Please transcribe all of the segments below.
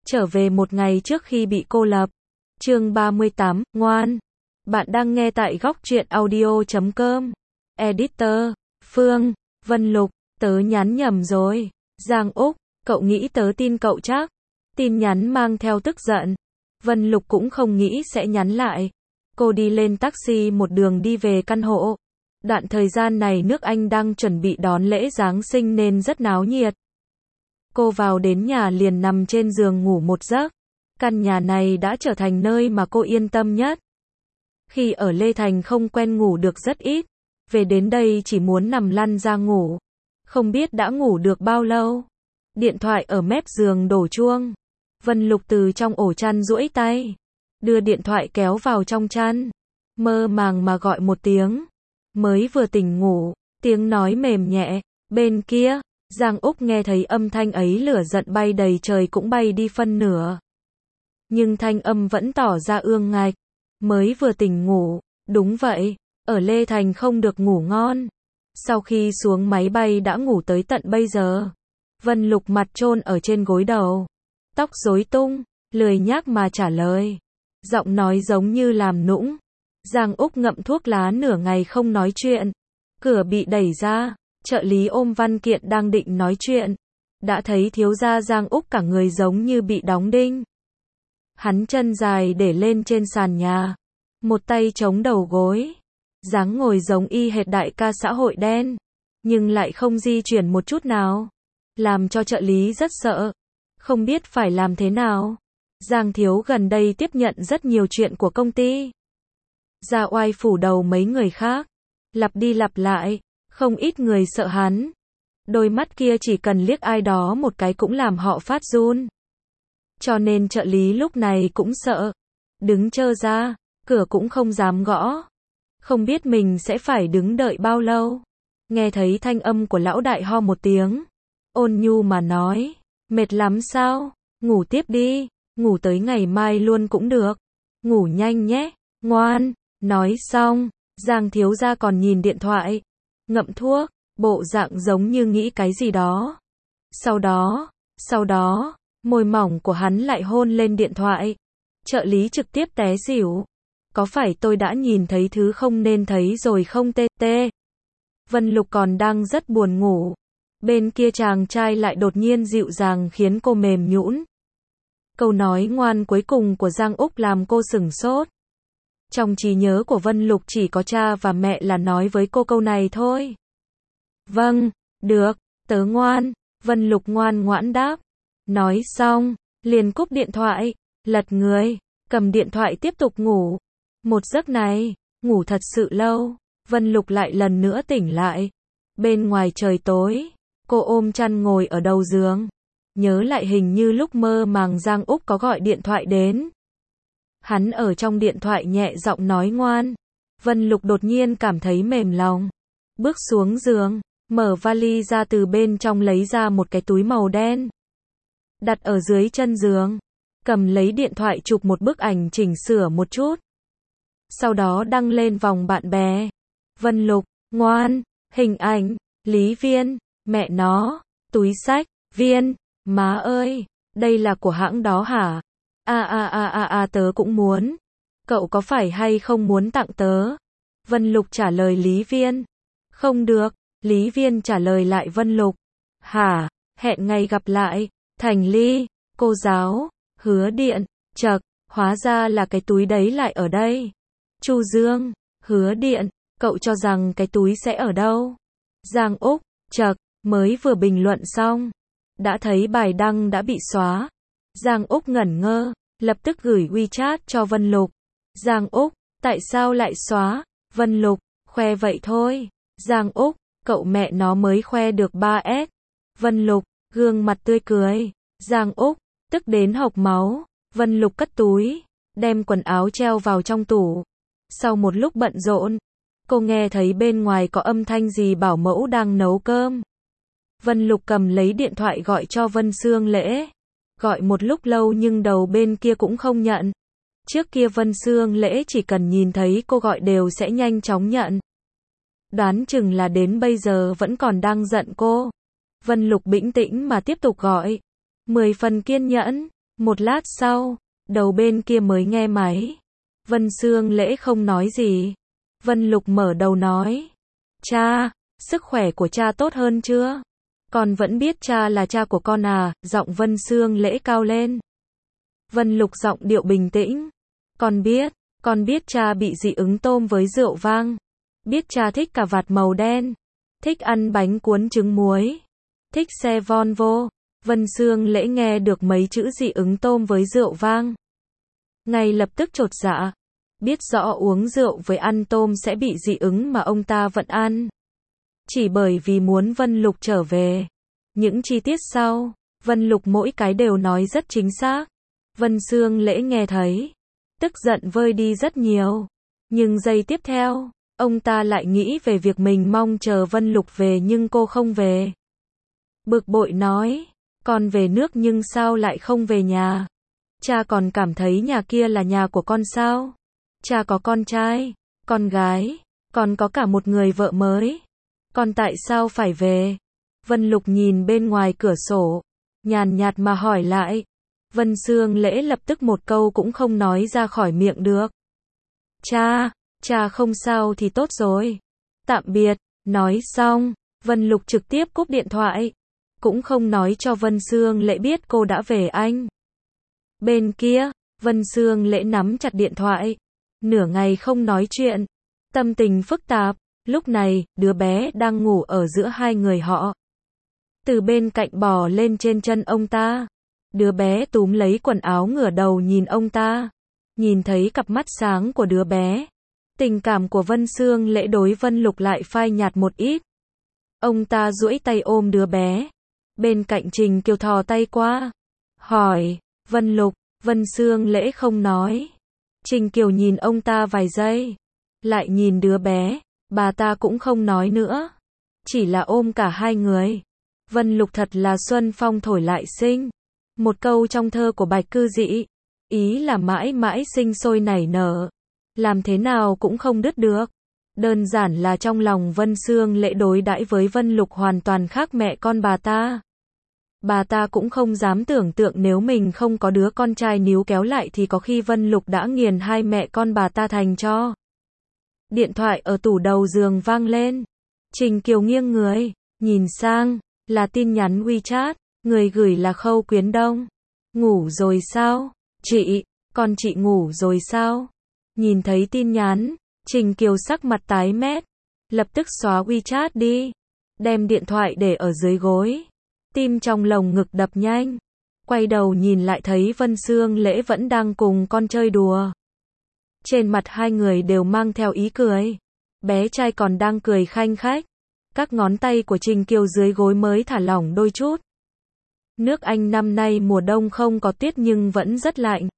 trở về một ngày trước khi bị cô lập. Chương 38, ngoan. Bạn đang nghe tại góc truyện audio.com. Editor, Phương, Vân Lục, tớ nhắn nhầm rồi. Giang Úc, cậu nghĩ tớ tin cậu chắc? Tin nhắn mang theo tức giận. Vân Lục cũng không nghĩ sẽ nhắn lại. Cô đi lên taxi một đường đi về căn hộ. Đoạn thời gian này nước Anh đang chuẩn bị đón lễ Giáng sinh nên rất náo nhiệt. Cô vào đến nhà liền nằm trên giường ngủ một giấc. Căn nhà này đã trở thành nơi mà cô yên tâm nhất. Khi ở Lê Thành không quen ngủ được rất ít. Về đến đây chỉ muốn nằm lăn ra ngủ. Không biết đã ngủ được bao lâu. Điện thoại ở mép giường đổ chuông. Vân Lục từ trong ổ chăn duỗi tay. Đưa điện thoại kéo vào trong chăn. Mơ màng mà gọi một tiếng. Mới vừa tỉnh ngủ. Tiếng nói mềm nhẹ. Bên kia. Giang Úc nghe thấy âm thanh ấy lửa giận bay đầy trời cũng bay đi phân nửa. Nhưng thanh âm vẫn tỏ ra ương ngạch. Mới vừa tỉnh ngủ. Đúng vậy. Ở Lê Thành không được ngủ ngon. Sau khi xuống máy bay đã ngủ tới tận bây giờ. Vân Lục mặt chôn ở trên gối đầu. Tóc rối tung. Lười nhác mà trả lời. Giọng nói giống như làm nũng. Giang Úc ngậm thuốc lá nửa ngày không nói chuyện. Cửa bị đẩy ra. Trợ lý ôm văn kiện đang định nói chuyện. Đã thấy thiếu gia Giang Úc cả người giống như bị đóng đinh. Hắn chân dài để lên trên sàn nhà. Một tay chống đầu gối. Dáng ngồi giống y hệt đại ca xã hội đen. Nhưng lại không di chuyển một chút nào. Làm cho trợ lý rất sợ. Không biết phải làm thế nào. Giang thiếu gần đây tiếp nhận rất nhiều chuyện của công ty. Ra oai phủ đầu mấy người khác. Lặp đi lặp lại. Không ít người sợ hắn. Đôi mắt kia chỉ cần liếc ai đó một cái cũng làm họ phát run. Cho nên trợ lý lúc này cũng sợ. Đứng trơ ra. Cửa cũng không dám gõ. Không biết mình sẽ phải đứng đợi bao lâu. Nghe thấy thanh âm của lão đại ho một tiếng. Ôn nhu mà nói. Mệt lắm sao? Ngủ tiếp đi. Ngủ tới ngày mai luôn cũng được. Ngủ nhanh nhé. Ngoan. Nói xong. Giang thiếu gia còn nhìn điện thoại. Ngậm thuốc. Bộ dạng giống như nghĩ cái gì đó. Sau đó. Môi mỏng của hắn lại hôn lên điện thoại. Trợ lý trực tiếp té xỉu. Có phải tôi đã nhìn thấy thứ không nên thấy rồi không tê tê? Vân Lục còn đang rất buồn ngủ. Bên kia chàng trai lại đột nhiên dịu dàng khiến cô mềm nhũn. Câu nói ngoan cuối cùng của Giang Úc làm cô sửng sốt. Trong trí nhớ của Vân Lục chỉ có cha và mẹ là nói với cô câu này thôi. Vâng, được, tớ ngoan. Vân Lục ngoan ngoãn đáp. Nói xong, liền cúp điện thoại, lật người, cầm điện thoại tiếp tục ngủ. Một giấc này, ngủ thật sự lâu, Vân Lục lại lần nữa tỉnh lại. Bên ngoài trời tối, cô ôm chăn ngồi ở đầu giường. Nhớ lại hình như lúc mơ màng Giang Úc có gọi điện thoại đến. Hắn ở trong điện thoại nhẹ giọng nói ngoan. Vân Lục đột nhiên cảm thấy mềm lòng. Bước xuống giường, mở vali ra từ bên trong lấy ra một cái túi màu đen. Đặt ở dưới chân giường. Cầm lấy điện thoại chụp một bức ảnh chỉnh sửa một chút. Sau đó đăng lên vòng bạn bè. Vân Lục, ngoan, hình ảnh, Lý Viên, mẹ nó, túi xách, Viên, má ơi, đây là của hãng đó hả? Tớ cũng muốn. Cậu có phải hay không muốn tặng tớ? Vân Lục trả lời Lý Viên. Không được, Lý Viên trả lời lại Vân Lục. Hả, hẹn ngày gặp lại, Thành Ly, cô giáo, Hứa Điện, chậc, hóa ra là cái túi đấy lại ở đây. Chu Dương, Hứa Điện, cậu cho rằng cái túi sẽ ở đâu? Giang Úc, chậc, mới vừa bình luận xong. Đã thấy bài đăng đã bị xóa. Giang Úc ngẩn ngơ, lập tức gửi WeChat cho Vân Lục. Giang Úc, tại sao lại xóa? Vân Lục, khoe vậy thôi. Giang Úc, cậu mẹ nó mới khoe được 3S. Vân Lục, gương mặt tươi cười. Giang Úc, tức đến hộc máu. Vân Lục cất túi, đem quần áo treo vào trong tủ. Sau một lúc bận rộn, cô nghe thấy bên ngoài có âm thanh gì bảo mẫu đang nấu cơm. Vân Lục cầm lấy điện thoại gọi cho Vân Sương Lễ. Gọi một lúc lâu nhưng đầu bên kia cũng không nhận. Trước kia Vân Sương Lễ chỉ cần nhìn thấy cô gọi đều sẽ nhanh chóng nhận. Đoán chừng là đến bây giờ vẫn còn đang giận cô. Vân Lục bình tĩnh mà tiếp tục gọi. 10 phần kiên nhẫn. Một lát sau, đầu bên kia mới nghe máy. Vân Xương Lễ không nói gì. Vân Lục mở đầu nói. Cha, sức khỏe của cha tốt hơn chưa? Con vẫn biết cha là cha của con à? Giọng Vân Xương Lễ cao lên. Vân Lục giọng điệu bình tĩnh. Con biết cha bị dị ứng tôm với rượu vang. Biết cha thích cà vạt màu đen. Thích ăn bánh cuốn trứng muối. Thích xe Volvo. Vân Xương Lễ nghe được mấy chữ dị ứng tôm với rượu vang. Ngay lập tức chột dạ. Biết rõ uống rượu với ăn tôm sẽ bị dị ứng mà ông ta vẫn ăn. Chỉ bởi vì muốn Vân Lục trở về. Những chi tiết sau, Vân Lục mỗi cái đều nói rất chính xác. Vân Xương Lễ nghe thấy. Tức giận vơi đi rất nhiều. Nhưng giây tiếp theo, ông ta lại nghĩ về việc mình mong chờ Vân Lục về nhưng cô không về. Bực bội nói. Con về nước nhưng sao lại không về nhà? Cha còn cảm thấy nhà kia là nhà của con sao? Cha có con trai, con gái, còn có cả một người vợ mới. Con tại sao phải về? Vân Lục nhìn bên ngoài cửa sổ, nhàn nhạt mà hỏi lại. Vân Xương Lễ lập tức một câu cũng không nói ra khỏi miệng được. Cha không sao thì tốt rồi. Tạm biệt, nói xong, Vân Lục trực tiếp cúp điện thoại. Cũng không nói cho Vân Xương Lễ biết cô đã về anh. Bên kia, Vân Xương Lễ nắm chặt điện thoại. Nửa ngày không nói chuyện. Tâm tình phức tạp. Lúc này, đứa bé đang ngủ ở giữa hai người họ. Từ bên cạnh bò lên trên chân ông ta. Đứa bé túm lấy quần áo ngửa đầu nhìn ông ta. Nhìn thấy cặp mắt sáng của đứa bé. Tình cảm của Vân Xương Lễ đối Vân Lục lại phai nhạt một ít. Ông ta duỗi tay ôm đứa bé. Bên cạnh Trình Kiều thò tay qua. Hỏi, Vân Lục, Vân Xương Lễ không nói. Trình Kiều nhìn ông ta vài giây. Lại nhìn đứa bé. Bà ta cũng không nói nữa. Chỉ là ôm cả hai người. Vân Lục thật là xuân phong thổi lại sinh. Một câu trong thơ của Bạch Cư Dị. Ý là mãi mãi sinh sôi nảy nở. Làm thế nào cũng không đứt được. Đơn giản là trong lòng Vân Xương Lễ đối đãi với Vân Lục hoàn toàn khác mẹ con bà ta. Bà ta cũng không dám tưởng tượng nếu mình không có đứa con trai níu kéo lại thì có khi Vân Lục đã nghiền hai mẹ con bà ta thành tro. Điện thoại ở tủ đầu giường vang lên. Trình Kiều nghiêng người, nhìn sang, là tin nhắn WeChat, người gửi là Khâu Quyến Đông. Ngủ rồi sao? Con chị ngủ rồi sao? Nhìn thấy tin nhắn, Trình Kiều sắc mặt tái mét, lập tức xóa WeChat đi, đem điện thoại để ở dưới gối. Tim trong lồng ngực đập nhanh. Quay đầu nhìn lại thấy Vân Xương Lễ vẫn đang cùng con chơi đùa. Trên mặt hai người đều mang theo ý cười. Bé trai còn đang cười khanh khách. Các ngón tay của Trình Kiều dưới gối mới thả lỏng đôi chút. Nước Anh năm nay mùa đông không có tuyết nhưng vẫn rất lạnh.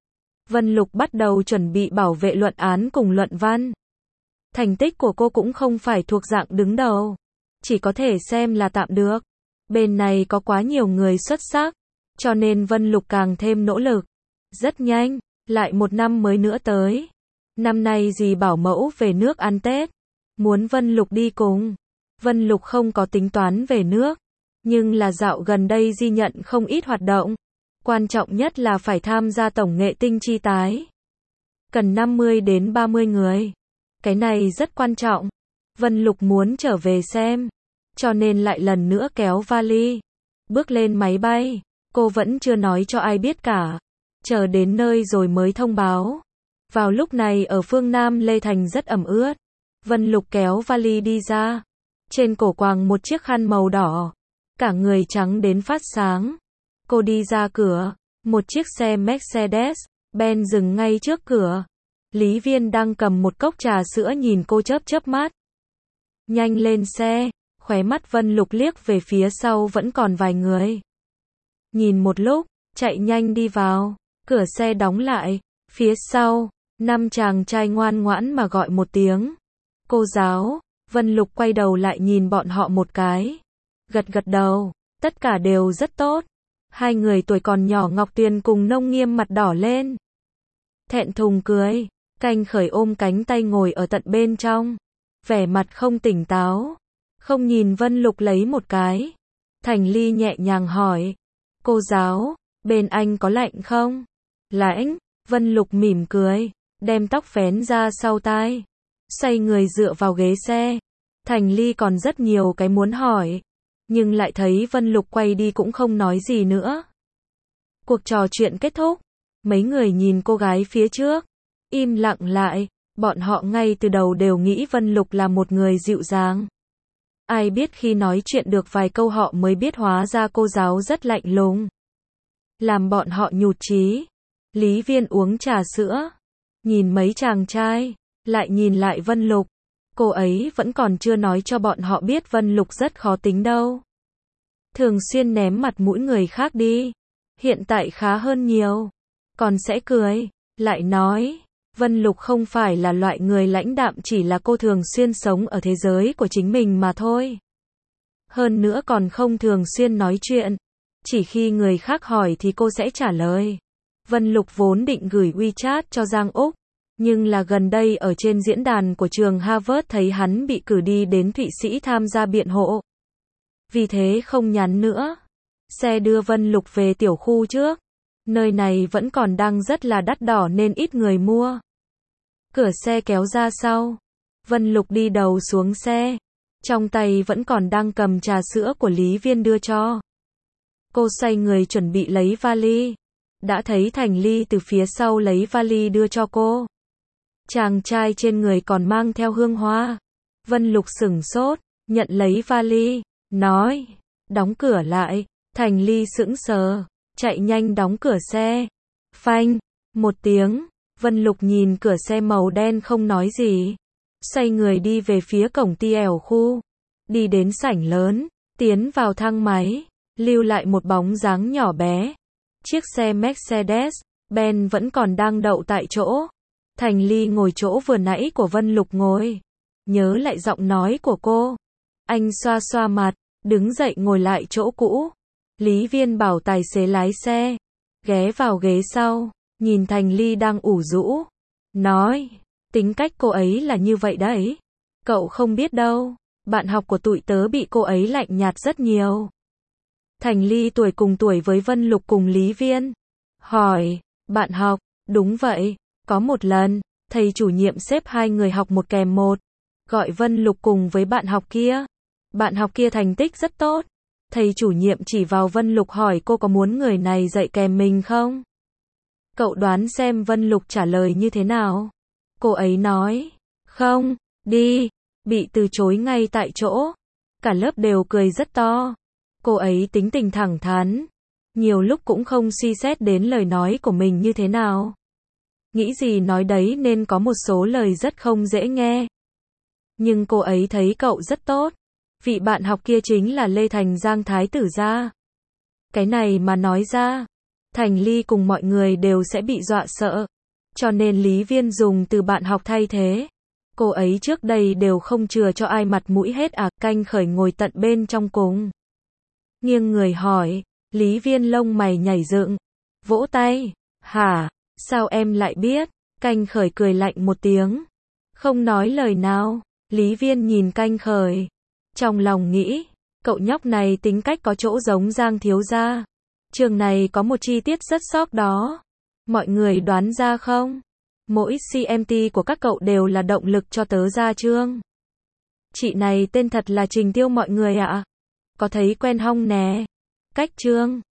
Vân Lục bắt đầu chuẩn bị bảo vệ luận án cùng luận văn. Thành tích của cô cũng không phải thuộc dạng đứng đầu. Chỉ có thể xem là tạm được. Bên này có quá nhiều người xuất sắc. Cho nên Vân Lục càng thêm nỗ lực. Rất nhanh, lại một năm mới nữa tới. Năm nay dì bảo mẫu về nước ăn Tết. Muốn Vân Lục đi cùng. Vân Lục không có tính toán về nước. Nhưng là dạo gần đây di nhận không ít hoạt động. Quan trọng nhất là phải tham gia tổng nghệ tinh chi tái. Cần 50 đến 30 người. Cái này rất quan trọng. Vân Lục muốn trở về xem. Cho nên lại lần nữa kéo vali. Bước lên máy bay. Cô vẫn chưa nói cho ai biết cả. Chờ đến nơi rồi mới thông báo. Vào lúc này ở phương Nam Lê Thành rất ẩm ướt. Vân Lục kéo vali đi ra. Trên cổ quàng một chiếc khăn màu đỏ. Cả người trắng đến phát sáng. Cô đi ra cửa. Một chiếc xe Mercedes-Benz dừng ngay trước cửa. Lý Viên đang cầm một cốc trà sữa nhìn cô chớp chớp mắt. Nhanh lên xe. Khóe mắt Vân Lục liếc về phía sau vẫn còn vài người. Nhìn một lúc, chạy nhanh đi vào. Cửa xe đóng lại. Phía sau, 5 chàng trai ngoan ngoãn mà gọi một tiếng. Cô giáo. Vân Lục quay đầu lại nhìn bọn họ một cái. Gật gật đầu. Tất cả đều rất tốt. Hai người tuổi còn nhỏ Ngọc Tuyền cùng Nông Nghiêm mặt đỏ lên. Thẹn thùng cười. Canh Khởi ôm cánh tay ngồi ở tận bên trong. Vẻ mặt không tỉnh táo. Không nhìn Vân Lục lấy một cái. Thành Ly nhẹ nhàng hỏi. Cô giáo, Bên anh có lạnh không? Lạnh, Vân Lục mỉm cười, đem tóc vén ra sau tai, xoay người dựa vào ghế xe. Thành Ly còn rất nhiều cái muốn hỏi, nhưng lại thấy Vân Lục quay đi cũng không nói gì nữa. Cuộc trò chuyện kết thúc, mấy người nhìn cô gái phía trước, im lặng lại, bọn họ ngay từ đầu đều nghĩ Vân Lục là một người dịu dàng. Ai biết khi nói chuyện được vài câu họ mới biết hóa ra cô giáo rất lạnh lùng. Làm bọn họ nhụt chí. Lý Viên uống trà sữa, nhìn mấy chàng trai, lại nhìn lại Vân Lục. Cô ấy vẫn còn chưa nói cho bọn họ biết Vân Lục rất khó tính đâu. Thường xuyên ném mặt mũi người khác đi. Hiện tại khá hơn nhiều. Còn sẽ cười, lại nói, Vân Lục không phải là loại người lãnh đạm, chỉ là cô thường xuyên sống ở thế giới của chính mình mà thôi. Hơn nữa còn không thường xuyên nói chuyện. Chỉ khi người khác hỏi thì cô sẽ trả lời. Vân Lục vốn định gửi WeChat cho Giang Úc, nhưng là gần đây ở trên diễn đàn của trường Harvard thấy hắn bị cử đi đến Thụy Sĩ tham gia biện hộ. Vì thế không nhắn nữa. Xe đưa Vân Lục về tiểu khu trước. Nơi này vẫn còn đang rất là đắt đỏ nên ít người mua. Cửa xe kéo ra sau. Vân Lục đi đầu xuống xe. Trong tay vẫn còn đang cầm trà sữa của Lý Viên đưa cho. Cô xoay người chuẩn bị lấy vali. Đã thấy Thành Ly từ phía sau lấy vali đưa cho cô. Chàng trai trên người còn mang theo hương hoa. Vân Lục sửng sốt, nhận lấy vali, nói, đóng cửa lại. Thành Ly sững sờ, chạy nhanh đóng cửa xe. Phanh, một tiếng, Vân Lục nhìn cửa xe màu đen không nói gì. Xoay người đi về phía cổng TL khu. Đi đến sảnh lớn, tiến vào thang máy, lưu lại một bóng dáng nhỏ bé. Chiếc xe Mercedes-Benz vẫn còn đang đậu tại chỗ. Thành Ly ngồi chỗ vừa nãy của Vân Lục ngồi. Nhớ lại giọng nói của cô. Anh xoa xoa mặt, đứng dậy ngồi lại chỗ cũ. Lý Viên bảo tài xế lái xe. Ghé vào ghế sau, nhìn Thành Ly đang ủ rũ. Nói, tính cách cô ấy là như vậy đấy. Cậu không biết đâu, bạn học của tụi tớ bị cô ấy lạnh nhạt rất nhiều. Thành Ly tuổi cùng tuổi với Vân Lục cùng Lý Viên. Hỏi, bạn học, đúng vậy, có một lần, thầy chủ nhiệm xếp hai người học một kèm một. Gọi Vân Lục cùng với bạn học kia. Bạn học kia thành tích rất tốt. Thầy chủ nhiệm chỉ vào Vân Lục hỏi cô có muốn người này dạy kèm mình không? Cậu đoán xem Vân Lục trả lời như thế nào? Cô ấy nói, không, đi, bị từ chối ngay tại chỗ. Cả lớp đều cười rất to. Cô ấy tính tình thẳng thắn, nhiều lúc cũng không suy xét đến lời nói của mình như thế nào. Nghĩ gì nói đấy nên có một số lời rất không dễ nghe. Nhưng cô ấy thấy cậu rất tốt. Vị bạn học kia chính là Lê Thành Giang Thái tử gia. Cái này mà nói ra, Thành Ly cùng mọi người đều sẽ bị dọa sợ. Cho nên Lý Viên dùng từ bạn học thay thế. Cô ấy trước đây đều không chừa cho ai mặt mũi hết à. Canh Khởi ngồi tận bên trong cùng. Nghiêng người hỏi, Lý Viên lông mày nhảy dựng. Vỗ tay, hả, sao em lại biết? Canh Khởi cười lạnh một tiếng. Không nói lời nào. Lý Viên nhìn Canh Khởi. Trong lòng nghĩ, cậu nhóc này tính cách có chỗ giống Giang thiếu gia. Trường này có một chi tiết rất sốc đó. Mọi người đoán ra không? Mỗi CMT của các cậu đều là động lực cho tớ ra chương. Chị này tên thật là Trình Tiêu mọi người ạ. Có thấy quen hông nè? Cách chương.